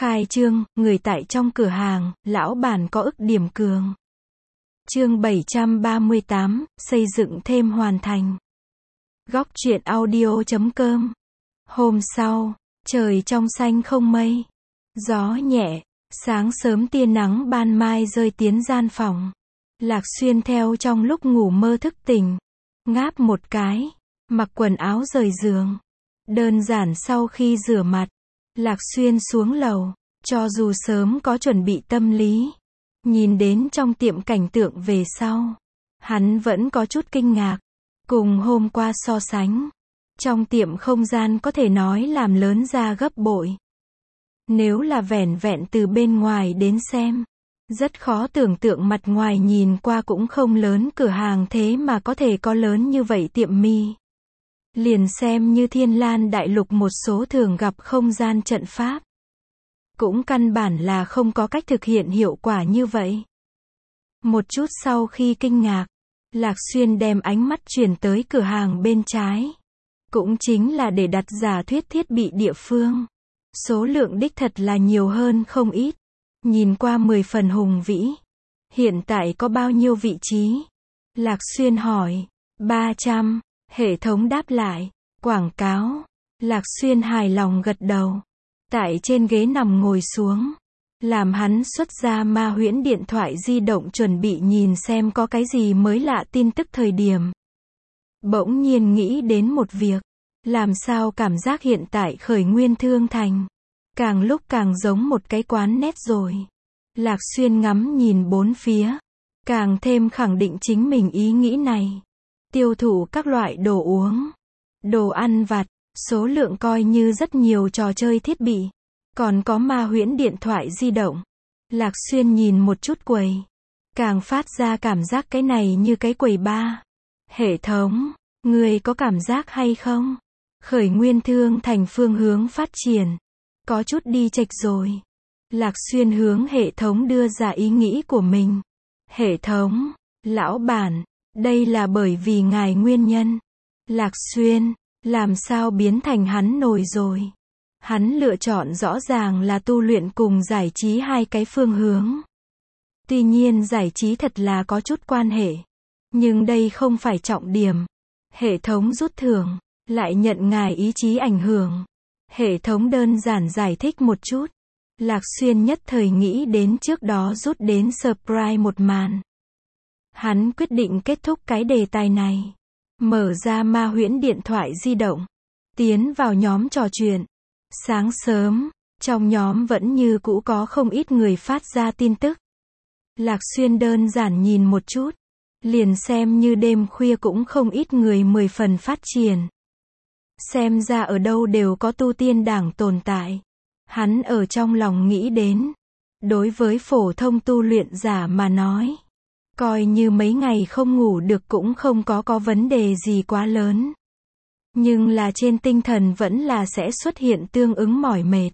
Khai trương, người tại trong cửa hàng, lão bản có ức điểm cường. Chương 738, xây dựng thêm hoàn thành. Góc truyện audio.com. Hôm sau, trời trong xanh không mây. Gió nhẹ, sáng sớm tia nắng ban mai rơi tiến gian phòng. Lạc Xuyên theo trong lúc ngủ mơ thức tỉnh. Ngáp một cái, mặc quần áo rời giường. Đơn giản sau khi rửa mặt, Lạc Xuyên xuống lầu, cho dù sớm có chuẩn bị tâm lý. Nhìn đến trong tiệm cảnh tượng về sau, hắn vẫn có chút kinh ngạc. Cùng hôm qua so sánh, trong tiệm không gian có thể nói làm lớn ra gấp bội. Nếu là vẻn vẹn từ bên ngoài đến xem, rất khó tưởng tượng mặt ngoài nhìn qua cũng không lớn cửa hàng thế mà có thể có lớn như vậy tiệm mi. Liền xem như Thiên Lan Đại Lục một số thường gặp không gian trận pháp, cũng căn bản là không có cách thực hiện hiệu quả như vậy. Một chút sau khi kinh ngạc, Lạc Xuyên đem ánh mắt chuyển tới cửa hàng bên trái. Cũng chính là để đặt giả thuyết thiết bị địa phương. Số lượng đích thật là nhiều hơn không ít. Nhìn qua 10 phần hùng vĩ. Hiện tại có bao nhiêu vị trí? Lạc Xuyên hỏi. 300. Hệ thống đáp lại. Quảng cáo. Lạc Xuyên hài lòng gật đầu. Tại trên ghế nằm ngồi xuống. Làm hắn xuất ra ma huyễn điện thoại di động chuẩn bị nhìn xem có cái gì mới lạ tin tức thời điểm. Bỗng nhiên nghĩ đến một việc. Làm sao cảm giác hiện tại Khởi Nguyên Thương Thành càng lúc càng giống một cái quán nét rồi. Lạc Xuyên ngắm nhìn bốn phía, càng thêm khẳng định chính mình ý nghĩ này. Tiêu thụ các loại đồ uống, đồ ăn vặt, số lượng coi như rất nhiều trò chơi thiết bị, còn có ma huyễn điện thoại di động. Lạc Xuyên nhìn một chút quầy, càng phát ra cảm giác cái này như cái quầy bar. Hệ thống, người có cảm giác hay không? Khởi Nguyên Thương Thành phương hướng phát triển, có chút đi chệch rồi. Lạc Xuyên hướng hệ thống đưa ra ý nghĩ của mình. Hệ thống, lão bản, đây là bởi vì ngài nguyên nhân. Lạc Xuyên, làm sao biến thành hắn nổi rồi? Hắn lựa chọn rõ ràng là tu luyện cùng giải trí hai cái phương hướng. Tuy nhiên giải trí thật là có chút quan hệ, nhưng đây không phải trọng điểm. Hệ thống rút thưởng, lại nhận ngài ý chí ảnh hưởng. Hệ thống đơn giản giải thích một chút. Lạc Xuyên nhất thời nghĩ đến trước đó rút đến surprise một màn. Hắn quyết định kết thúc cái đề tài này. Mở ra ma huyễn điện thoại di động. Tiến vào nhóm trò chuyện. Sáng sớm, trong nhóm vẫn như cũ có không ít người phát ra tin tức. Lạc Xuyên đơn giản nhìn một chút. Liền xem như đêm khuya cũng không ít người 10 phần phát triển. Xem ra ở đâu đều có tu tiên đảng tồn tại. Hắn ở trong lòng nghĩ đến. Đối với phổ thông tu luyện giả mà nói, coi như mấy ngày không ngủ được cũng không có vấn đề gì quá lớn. Nhưng là trên tinh thần vẫn là sẽ xuất hiện tương ứng mỏi mệt.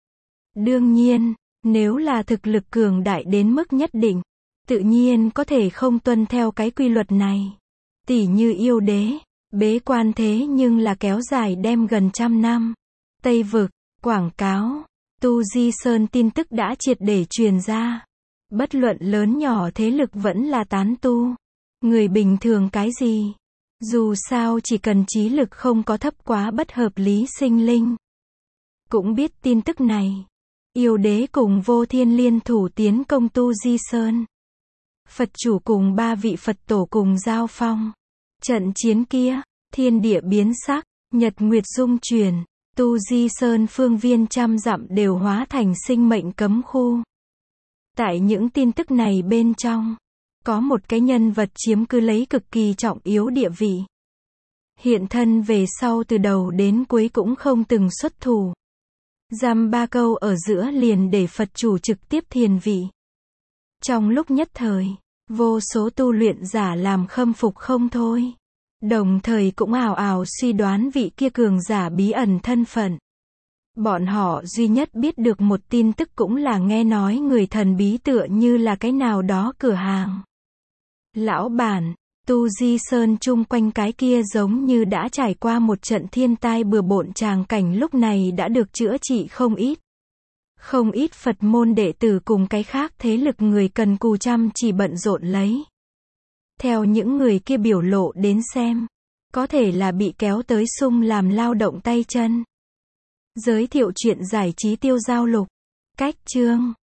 Đương nhiên, nếu là thực lực cường đại đến mức nhất định, tự nhiên có thể không tuân theo cái quy luật này. Tỉ như yêu đế, bế quan thế nhưng là kéo dài đem gần 100 năm. Tây vực, quảng cáo, Tu Di Sơn tin tức đã triệt để truyền ra. Bất luận lớn nhỏ thế lực vẫn là tán tu. Người bình thường cái gì? Dù sao chỉ cần trí lực không có thấp quá bất hợp lý sinh linh. Cũng biết tin tức này. Yêu đế cùng Vô Thiên liên thủ tiến công Tu Di Sơn. Phật chủ cùng 3 vị Phật tổ cùng giao phong. Trận chiến kia, thiên địa biến sắc, nhật nguyệt dung chuyển. Tu Di Sơn phương viên trăm dặm đều hóa thành sinh mệnh cấm khu. Tại những tin tức này bên trong, có một cái nhân vật chiếm cứ lấy cực kỳ trọng yếu địa vị. Hiện thân về sau từ đầu đến cuối cũng không từng xuất thủ. Dăm ba câu ở giữa liền để Phật chủ trực tiếp thiền vị. Trong lúc nhất thời, vô số tu luyện giả làm khâm phục không thôi. Đồng thời cũng ào ào suy đoán vị kia cường giả bí ẩn thân phận. Bọn họ duy nhất biết được một tin tức cũng là nghe nói người thần bí tựa như là cái nào đó cửa hàng. Lão bản, Tu Di Sơn chung quanh cái kia giống như đã trải qua một trận thiên tai bừa bộn tràng cảnh lúc này đã được chữa trị không ít. Không ít Phật môn đệ tử cùng cái khác thế lực người cần cù chăm chỉ bận rộn lấy. Theo những người kia biểu lộ đến xem, có thể là bị kéo tới sung làm lao động tay chân. Giới thiệu chuyện giải trí tiêu giao lục. Cách chương